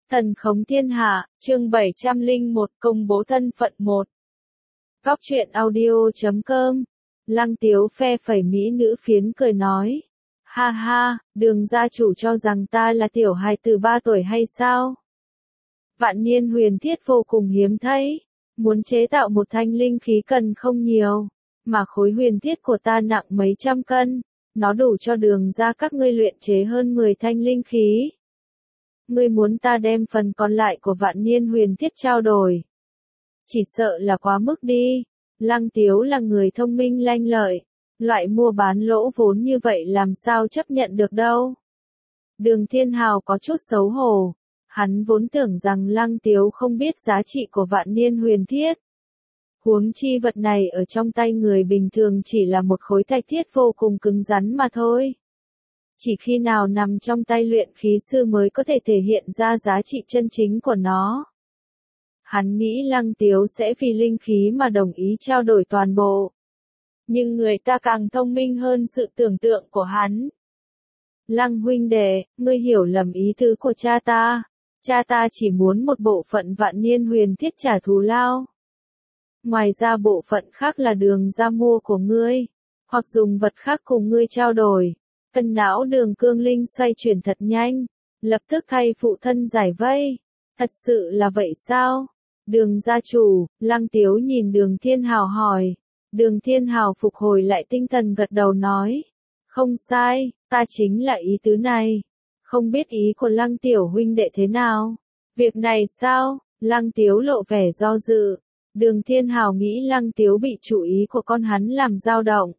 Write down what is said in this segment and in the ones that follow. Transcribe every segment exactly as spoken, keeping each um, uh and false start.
Thần khống thiên hạ, chương bảy trăm lẻ một công bố thân phận một. Góc truyện audio chấm com. Lăng Tiếu phe phẩy mỹ nữ phiến cười nói. Ha ha, Đường gia chủ cho rằng ta là tiểu hài từ ba tuổi hay sao? Vạn niên huyền thiết vô cùng hiếm thấy. Muốn chế tạo một thanh linh khí cần không nhiều. Mà khối huyền thiết của ta nặng mấy trăm cân. Nó đủ cho Đường gia các ngươi luyện chế hơn mười thanh linh khí. Ngươi muốn ta đem phần còn lại của vạn niên huyền thiết trao đổi. Chỉ sợ là quá mức đi. Lăng Tiếu là người thông minh lanh lợi. Loại mua bán lỗ vốn như vậy làm sao chấp nhận được đâu. Đường Thiên Hào có chút xấu hổ. Hắn vốn tưởng rằng Lăng Tiếu không biết giá trị của vạn niên huyền thiết. Huống chi vật này ở trong tay người bình thường chỉ là một khối thạch thiết vô cùng cứng rắn mà thôi. Chỉ khi nào nằm trong tay luyện khí sư mới có thể thể hiện ra giá trị chân chính của nó. Hắn nghĩ Lăng Tiếu sẽ vì linh khí mà đồng ý trao đổi toàn bộ. Nhưng người ta càng thông minh hơn sự tưởng tượng của hắn. Lăng huynh đệ, ngươi hiểu lầm ý tứ của cha ta. Cha ta chỉ muốn một bộ phận vạn niên huyền thiết trả thù lao. Ngoài ra bộ phận khác là Đường gia mua của ngươi. Hoặc dùng vật khác cùng ngươi trao đổi. Cân não Đường Cương Linh xoay chuyển thật nhanh, lập tức thay phụ thân giải vây. Thật sự là vậy sao? Đường gia chủ, Lăng Tiếu nhìn Đường Thiên Hào hỏi. Đường Thiên Hào phục hồi lại tinh thần gật đầu nói. Không sai, ta chính là ý tứ này. Không biết ý của Lăng tiểu huynh đệ thế nào? Việc này sao? Lăng Tiếu lộ vẻ do dự. Đường Thiên Hào nghĩ Lăng Tiếu bị chủ ý của con hắn làm dao động.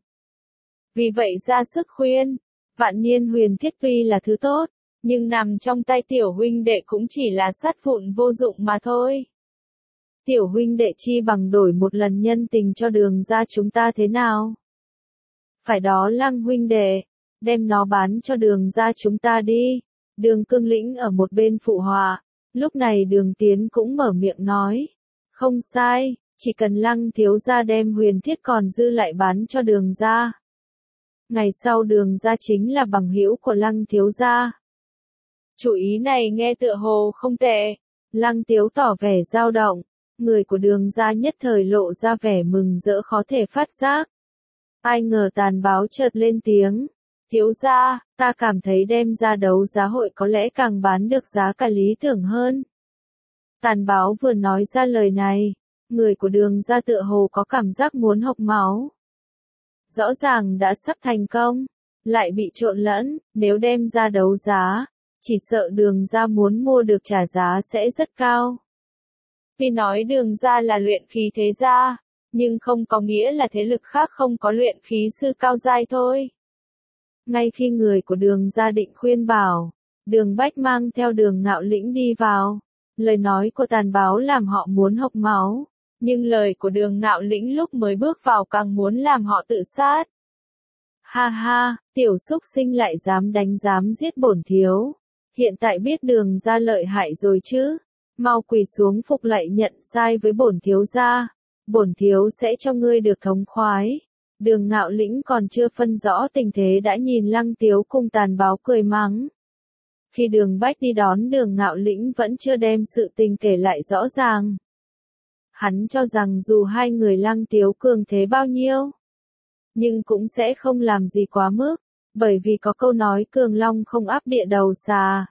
Vì vậy ra sức khuyên. Vạn niên huyền thiết tuy là thứ tốt, nhưng nằm trong tay tiểu huynh đệ cũng chỉ là sắt vụn vô dụng mà thôi. Tiểu huynh đệ chi bằng đổi một lần nhân tình cho Đường gia chúng ta thế nào? Phải đó Lăng huynh đệ, đem nó bán cho Đường gia chúng ta đi. Đường Cương Lĩnh ở một bên phụ họa, lúc này Đường Tiến cũng mở miệng nói. Không sai, chỉ cần Lăng thiếu gia đem huyền thiết còn dư lại bán cho Đường gia. Ngày sau Đường gia chính là bằng hữu của Lăng thiếu gia. Chủ ý này nghe tựa hồ không tệ. Lăng Tiếu tỏ vẻ dao động. Người của Đường gia nhất thời lộ ra vẻ mừng rỡ khó thể phát giác. Ai ngờ Tàn Báo chợt lên tiếng. Thiếu gia, ta cảm thấy đem ra đấu giá hội có lẽ càng bán được giá cả lý tưởng hơn. Tàn Báo vừa nói ra lời này. Người của Đường gia tựa hồ có cảm giác muốn hộc máu. Rõ ràng đã sắp thành công, lại bị trộn lẫn, nếu đem ra đấu giá, chỉ sợ Đường gia muốn mua được trả giá sẽ rất cao. Tuy nói Đường gia là luyện khí thế gia, nhưng không có nghĩa là thế lực khác không có luyện khí sư cao giai thôi. Ngay khi người của Đường gia định khuyên bảo, Đường Bách mang theo Đường Ngạo Lĩnh đi vào, lời nói của Tàn Báo làm họ muốn hộc máu. Nhưng lời của Đường Ngạo Lĩnh lúc mới bước vào càng muốn làm họ tự sát. Ha ha, tiểu xúc sinh lại dám đánh dám giết bổn thiếu. Hiện tại biết Đường gia lợi hại rồi chứ. Mau quỳ xuống phục lạy nhận sai với bổn thiếu gia. Bổn thiếu sẽ cho ngươi được thống khoái. Đường Ngạo Lĩnh còn chưa phân rõ tình thế đã nhìn Lăng Tiếu cùng Tàn Báo cười mắng. Khi Đường Bách đi đón Đường Ngạo Lĩnh vẫn chưa đem sự tình kể lại rõ ràng. Hắn cho rằng dù hai người Lăng Tiếu cường thế bao nhiêu, nhưng cũng sẽ không làm gì quá mức, bởi vì có câu nói cường long không áp địa đầu xà.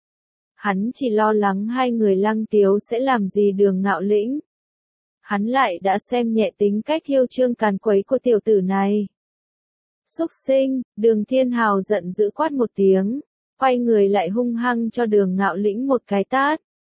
Hắn chỉ lo lắng hai người Lăng Tiếu sẽ làm gì Đường Ngạo Lĩnh. Hắn lại đã xem nhẹ tính cách hiêu trương càn quấy của tiểu tử này. Xúc sinh, Đường Thiên Hào giận dữ quát một tiếng, quay người lại hung hăng cho Đường Ngạo Lĩnh một cái tát.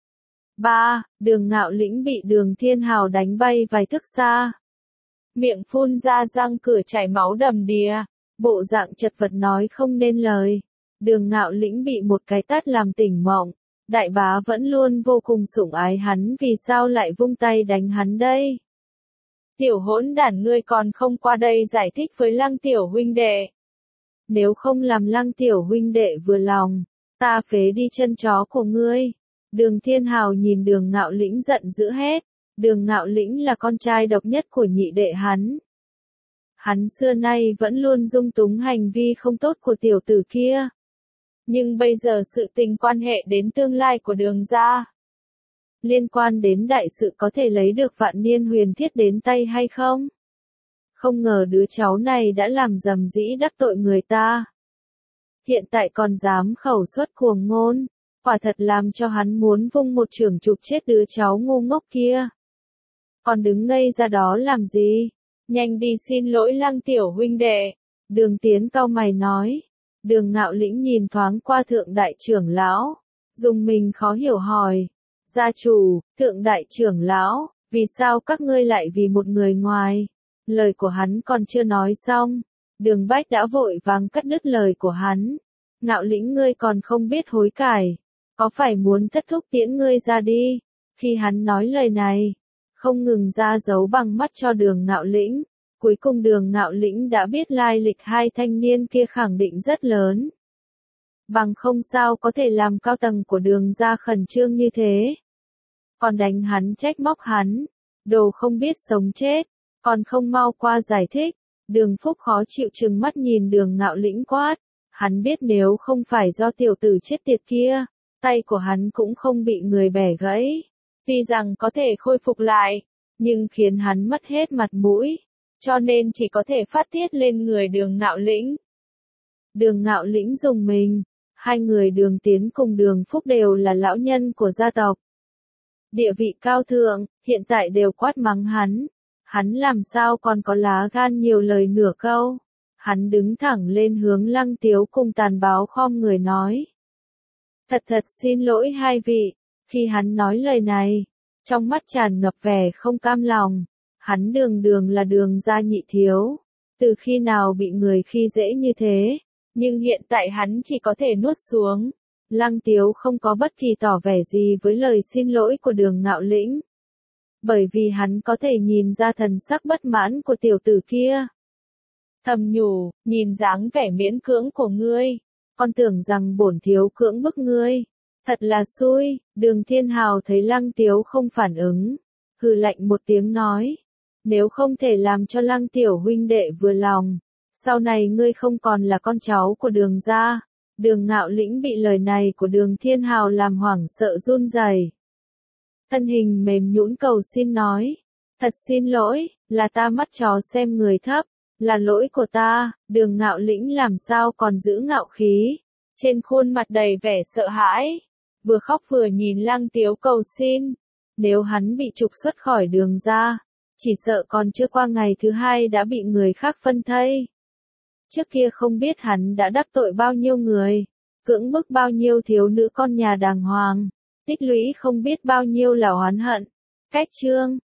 Ba, Đường Ngạo Lĩnh bị Đường Thiên Hào đánh bay vài thước xa. Miệng phun ra răng cửa chảy máu đầm đìa, bộ dạng chật vật nói không nên lời. Đường Ngạo Lĩnh bị một cái tát làm tỉnh mộng. Đại bá vẫn luôn vô cùng sủng ái hắn, vì sao lại vung tay đánh hắn đây? Tiểu hỗn đản, ngươi còn không qua đây giải thích với Lăng tiểu huynh đệ. Nếu không làm Lăng tiểu huynh đệ vừa lòng, ta phế đi chân chó của ngươi. Đường Thiên Hào nhìn Đường Ngạo Lĩnh giận dữ hét. Đường Ngạo Lĩnh là con trai độc nhất của nhị đệ hắn. Hắn xưa nay vẫn luôn dung túng hành vi không tốt của tiểu tử kia. Nhưng bây giờ sự tình quan hệ đến tương lai của Đường gia. Liên quan đến đại sự có thể lấy được vạn niên huyền thiết đến tay hay không? Không ngờ đứa cháu này đã làm dầm dĩ đắc tội người ta. Hiện tại còn dám khẩu xuất cuồng ngôn, quả thật làm cho hắn muốn vung một chưởng chụp chết đứa cháu ngu ngốc kia. Còn đứng ngây ra đó làm gì? Nhanh đi xin lỗi Lăng tiểu huynh đệ. Đường Tiến cau mày nói. Đường Ngạo Lĩnh nhìn thoáng qua thượng đại trưởng lão, dùng mình khó hiểu hỏi. Gia chủ, thượng đại trưởng lão, vì sao các ngươi lại vì một người ngoài? Lời của hắn còn chưa nói xong, Đường Bách đã vội vàng cắt đứt lời của hắn. Ngạo Lĩnh ngươi còn không biết hối cải, có phải muốn thất thúc tiễn ngươi ra đi? Khi hắn nói lời này, không ngừng ra dấu bằng mắt cho Đường Ngạo Lĩnh. Cuối cùng Đường Ngạo Lĩnh đã biết lai lịch hai thanh niên kia khẳng định rất lớn. Bằng không sao có thể làm cao tầng của Đường gia khẩn trương như thế. Còn đánh hắn trách móc hắn, đồ không biết sống chết, còn không mau qua giải thích. Đường Phúc khó chịu trừng mắt nhìn Đường Ngạo Lĩnh quát, hắn biết nếu không phải do tiểu tử chết tiệt kia, tay của hắn cũng không bị người bẻ gãy. Tuy rằng có thể khôi phục lại, nhưng khiến hắn mất hết mặt mũi, cho nên chỉ có thể phát tiết lên người Đường Ngạo Lĩnh. Đường Ngạo Lĩnh dùng mình, hai người Đường Tiến cùng Đường Phúc đều là lão nhân của gia tộc. Địa vị cao thượng, hiện tại đều quát mắng hắn. Hắn làm sao còn có lá gan nhiều lời nửa câu. Hắn đứng thẳng lên hướng Lăng Tiếu cùng Tàn Báo khom người nói. Thật thật xin lỗi hai vị. Khi hắn nói lời này, trong mắt tràn ngập vẻ không cam lòng. Hắn Đường Đường là Đường gia nhị thiếu. Từ khi nào bị người khi dễ như thế, nhưng hiện tại hắn chỉ có thể nuốt xuống. Lăng Tiếu không có bất kỳ tỏ vẻ gì với lời xin lỗi của Đường Ngạo Lĩnh. Bởi vì hắn có thể nhìn ra thần sắc bất mãn của tiểu tử kia. Thầm nhủ, nhìn dáng vẻ miễn cưỡng của ngươi, con tưởng rằng bổn thiếu cưỡng bức ngươi. Thật là xui. Đường Thiên Hào thấy Lăng Tiếu không phản ứng, hừ lạnh một tiếng nói. Nếu không thể làm cho Lăng tiểu huynh đệ vừa lòng, sau này ngươi không còn là con cháu của Đường gia. Đường Ngạo Lĩnh bị lời này của Đường Thiên Hào làm hoảng sợ run rẩy. Thân hình mềm nhũn cầu xin nói. Thật xin lỗi, là ta mắt chó xem người thấp, là lỗi của ta. Đường Ngạo Lĩnh làm sao còn giữ ngạo khí, trên khuôn mặt đầy vẻ sợ hãi, vừa khóc vừa nhìn Lăng Tiếu cầu xin. Nếu hắn bị trục xuất khỏi Đường gia, chỉ sợ còn chưa qua ngày thứ hai đã bị người khác phân thây. Trước kia không biết hắn đã đắc tội bao nhiêu người, cưỡng bức bao nhiêu thiếu nữ con nhà đàng hoàng, tích lũy không biết bao nhiêu là oán hận. Cách chương